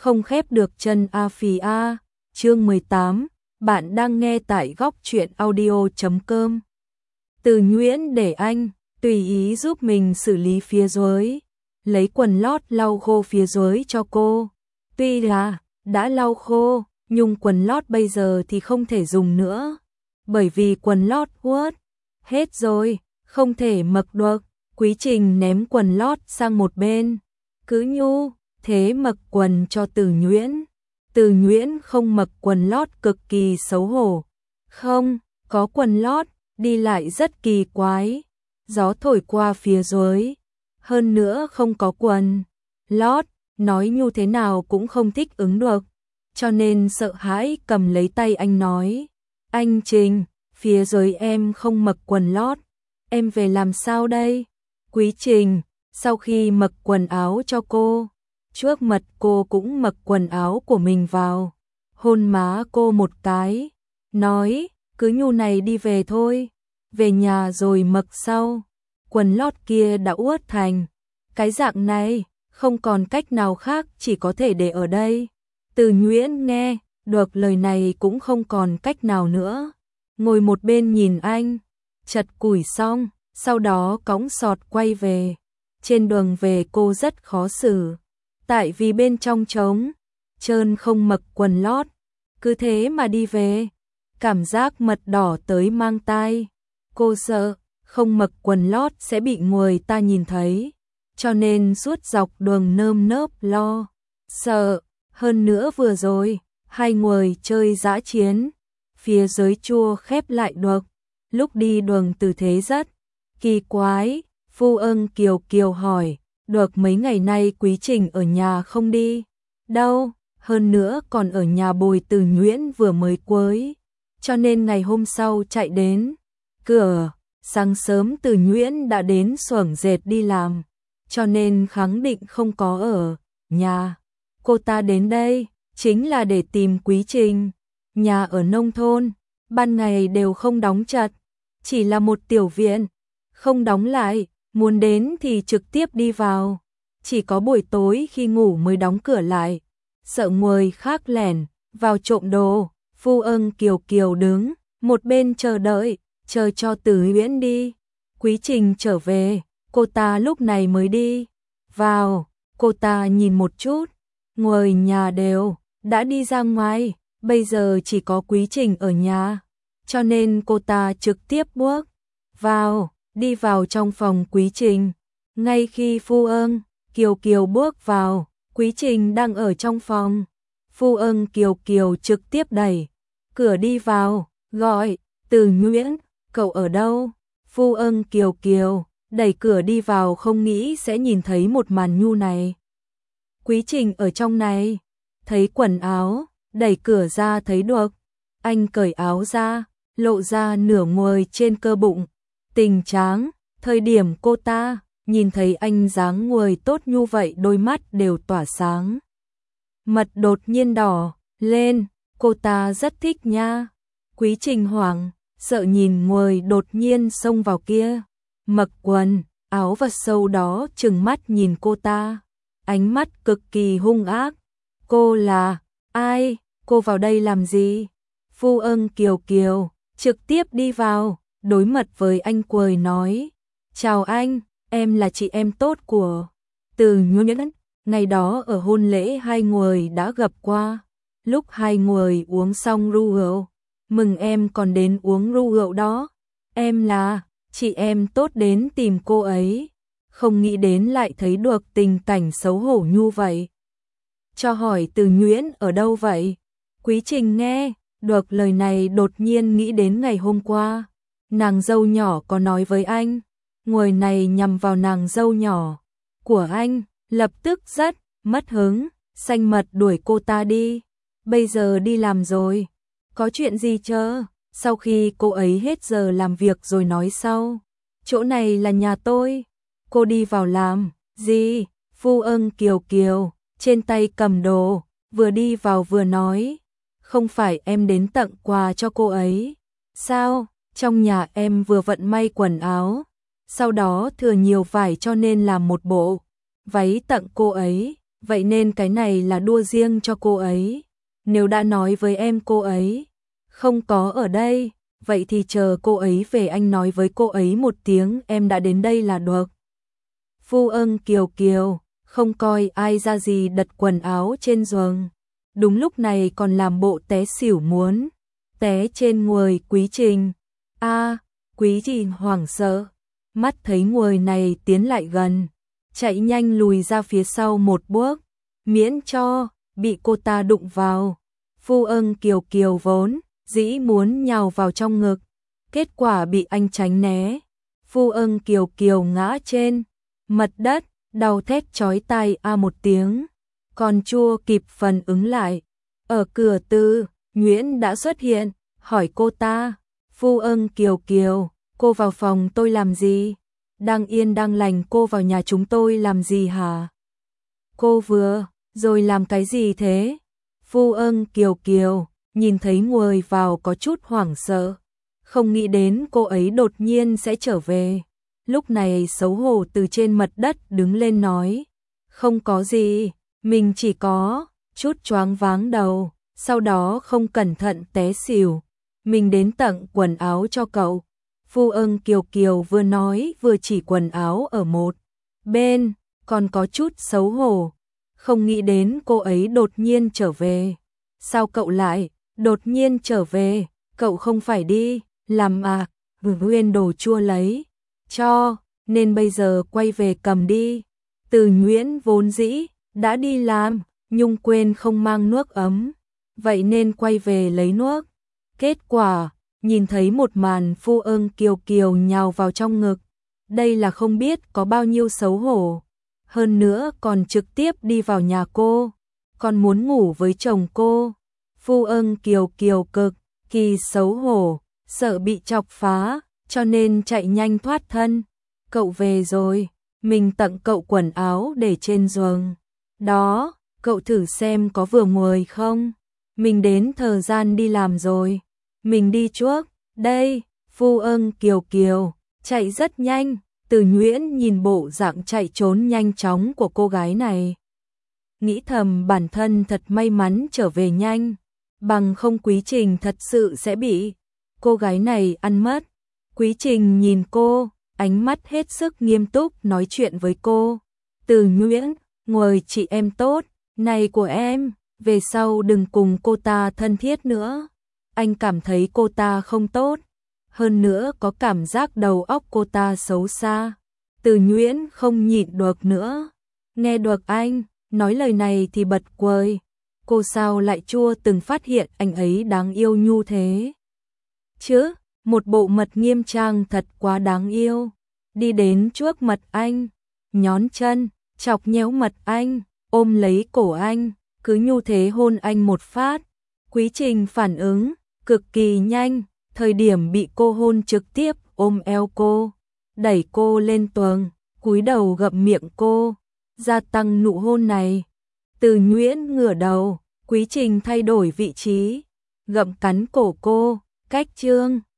không khép được chân a phì a. Chương 18, bạn đang nghe tại góc truyện audio.com. Từ Nhuyễn để anh tùy ý giúp mình xử lý phía dưới, lấy quần lót lau khô phía dưới cho cô. Tuy là đã lau khô, nhưng quần lót bây giờ thì không thể dùng nữa, bởi vì quần lót ướt hết rồi, không thể mặc được. Quý Trình ném quần lót sang một bên, cứ nhu thế mặc quần cho Từ Nhuyễn. Từ Nhuyễn không mặc quần lót cực kỳ xấu hổ, không có quần lót đi lại rất kỳ quái, gió thổi qua phía dưới, hơn nữa không có quần lót, nói nhu thế nào cũng không thích ứng được, cho nên sợ hãi cầm lấy tay anh nói: "Anh Trình, phía dưới em không mặc quần lót, em về làm sao đây?" Quý Trình sau khi mặc quần áo cho cô, trước mặt cô cũng mặc quần áo của mình vào, hôn má cô một cái, nói: "Cứ nhu này đi về thôi, về nhà rồi mặc sau, quần lót kia đã ướt thành cái dạng này, không còn cách nào khác, chỉ có thể để ở đây." Từ Nhuyễn nghe được lời này cũng không còn cách nào nữa, ngồi một bên nhìn anh chật củi xong, sau đó cõng sọt quay về. Trên đường về cô rất khó xử, tại vì bên trong trống trơn không mặc quần lót, cứ thế mà đi về, cảm giác mật đỏ tới mang tai. Cô sợ không mặc quần lót sẽ bị người ta nhìn thấy, cho nên suốt dọc đường nơm nớp lo sợ. Hơn nữa vừa rồi hai người chơi dã chiến, phía dưới chua khép lại được, lúc đi đường tư thế rất kỳ quái. Phu Ân Kiều Kiều hỏi: "Được mấy ngày nay Quý Trình ở nhà không đi đâu, hơn nữa còn ở nhà bồi Từ Nhuyễn vừa mới cưới, cho nên ngày hôm sau chạy đến cửa. Sáng sớm Từ Nhuyễn đã đến xưởng dệt đi làm, cho nên khẳng định không có ở nhà. Cô ta đến đây chính là để tìm Quý Trình. Nhà ở nông thôn, ban ngày đều không đóng chặt, chỉ là một tiểu viện, không đóng lại, muốn đến thì trực tiếp đi vào, chỉ có buổi tối khi ngủ mới đóng cửa lại, sợ người khác lẻn vào trộm đồ." Phu Ân Kiều Kiều đứng một bên chờ đợi, chờ cho Từ Nhuyễn đi. Quý Trình trở về, cô ta lúc này mới đi vào. Cô ta nhìn một chút, người nhà đều đã đi ra ngoài, bây giờ chỉ có Quý Trình ở nhà, cho nên cô ta trực tiếp bước vào, đi vào trong phòng Quý Trình. Ngay khi Phu Ân Kiều Kiều bước vào, Quý Trình đang ở trong phòng. Phu Ân Kiều Kiều trực tiếp đẩy cửa đi vào, gọi: "Từ Nhuyễn, cậu ở đâu?" Phu Ân Kiều Kiều đẩy cửa đi vào, không nghĩ sẽ nhìn thấy một màn nhu này. Quý Trình ở trong này, thấy quần áo, đẩy cửa ra thấy được. Anh cởi áo ra, lộ ra nửa người trên cơ bụng tình tráng. Thời điểm cô ta nhìn thấy anh dáng người tốt như vậy, đôi mắt đều tỏa sáng, mặt đột nhiên đỏ lên, cô ta rất thích nha. Quý Trình hoảng sợ nhìn người đột nhiên xông vào kia, mặc quần áo và sau đó trừng mắt nhìn cô ta, ánh mắt cực kỳ hung ác. "Cô là ai? Cô vào đây làm gì?" Phu Ân Kiều Kiều trực tiếp đi vào, đối mặt với anh cười nói: "Chào anh, em là chị em tốt của Từ Nhuyễn. Ngày đó ở hôn lễ hai người đã gặp qua, lúc hai người uống xong rượu, mừng em còn đến uống rượu đó. Em là chị em tốt đến tìm cô ấy, không nghĩ đến lại thấy được tình cảnh xấu hổ như vậy. Cho hỏi Từ Nhuyễn ở đâu vậy?" Quý Trình nghe được lời này đột nhiên nghĩ đến ngày hôm qua, nàng dâu nhỏ có nói với anh, người này nhằm vào nàng dâu nhỏ của anh, lập tức rất mất hứng, xanh mật đuổi cô ta đi. Bây giờ đi làm rồi, có chuyện gì chờ sau khi cô ấy hết giờ làm việc rồi nói sau. Chỗ này là nhà tôi, cô đi vào làm gì? Phu Ân Kiều Kiều trên tay cầm đồ, vừa đi vào vừa nói: "Không phải em đến tặng quà cho cô ấy sao? Trong nhà em vừa vận may quần áo, sau đó thừa nhiều vải cho nên làm một bộ váy tặng cô ấy, vậy nên cái này là đua riêng cho cô ấy. Nếu đã nói với em cô ấy không có ở đây, vậy thì chờ cô ấy về anh nói với cô ấy một tiếng em đã đến đây là được. Phu ưng Kiều Kiều, không coi ai ra gì đặt quần áo trên giường. Đúng lúc này còn làm bộ té xỉu muốn té trên người Quý Trình. Quý Trình hoảng sợ, mắt thấy người này tiến lại gần, chạy nhanh lùi ra phía sau một bước, miễn cho bị cô ta đụng vào. Phu ưng Kiều Kiều vốn dĩ muốn nhào vào trong ngực, kết quả bị anh tránh né. Phu ưng Kiều Kiều ngã trên mặt đất, đau thét chói tai một tiếng, còn chưa kịp phản ứng lại. Ở cửa Từ Nhuyễn đã xuất hiện, hỏi cô ta, Phu ưng Kiều Kiều, cô vào phòng tôi làm gì? Đang yên đang lành cô vào nhà chúng tôi làm gì hả? Cô vừa rồi làm cái gì thế? Phu ưng Kiều Kiều nhìn thấy người vào có chút hoảng sợ, không nghĩ đến cô ấy đột nhiên sẽ trở về. Lúc này xấu hổ từ trên mặt đất đứng lên nói, không có gì, mình chỉ có chút choáng váng đầu, sau đó không cẩn thận té xỉu. Mình đến tặng quần áo cho cậu. Phu ưng Kiều Kiều vừa nói vừa chỉ quần áo ở một bên, còn có chút xấu hổ. Không nghĩ đến cô ấy đột nhiên trở về. Sao cậu lại đột nhiên trở về? Cậu không phải đi làm nguyên đồ chua lấy cho, nên bây giờ quay về cầm đi. Từ Nhuyễn vốn dĩ đã đi làm, nhưng quên không mang nước ấm, vậy nên quay về lấy nước. Kết quả, nhìn thấy một màn Phu ưng Kiều Kiều nhào vào trong ngực, đây là không biết có bao nhiêu xấu hổ. Hơn nữa còn trực tiếp đi vào nhà cô, còn muốn ngủ với chồng cô. Phu ưng Kiều Kiều cực kỳ xấu hổ, sợ bị chọc phá, cho nên chạy nhanh thoát thân. Cậu về rồi, mình tặng cậu quần áo để trên giường. Đó, cậu thử xem có vừa người không? Mình đến thời gian đi làm rồi. Mình đi trước, đây. Phu ưng Kiều Kiều chạy rất nhanh. Từ Nhuyễn nhìn bộ dạng chạy trốn nhanh chóng của cô gái này, nghĩ thầm bản thân thật may mắn trở về nhanh, bằng không Quý Trình thật sự sẽ bị cô gái này ăn mất. Quý Trình nhìn cô, ánh mắt hết sức nghiêm túc nói chuyện với cô. Từ Nhuyễn, người chị em tốt này của em, về sau đừng cùng cô ta thân thiết nữa. Anh cảm thấy cô ta không tốt, hơn nữa có cảm giác đầu óc cô ta xấu xa. Từ Nhuyễn không nhịn được nữa, nghe được anh nói lời này thì bật cười. Cô sao lại chưa từng phát hiện anh ấy đáng yêu như thế chứ? Một bộ mặt nghiêm trang thật quá đáng yêu. Đi đến trước mặt anh, nhón chân, chọc nhéo mặt anh, ôm lấy cổ anh, cứ như thế hôn anh một phát. Quý Trình phản ứng cực kỳ nhanh, thời điểm bị cô hôn trực tiếp ôm eo cô, đẩy cô lên tường, cúi đầu gặm miệng cô, gia tăng nụ hôn này. Từ Nhuyễn ngửa đầu, Quý Trình thay đổi vị trí, gặm cắn cổ cô, cách chương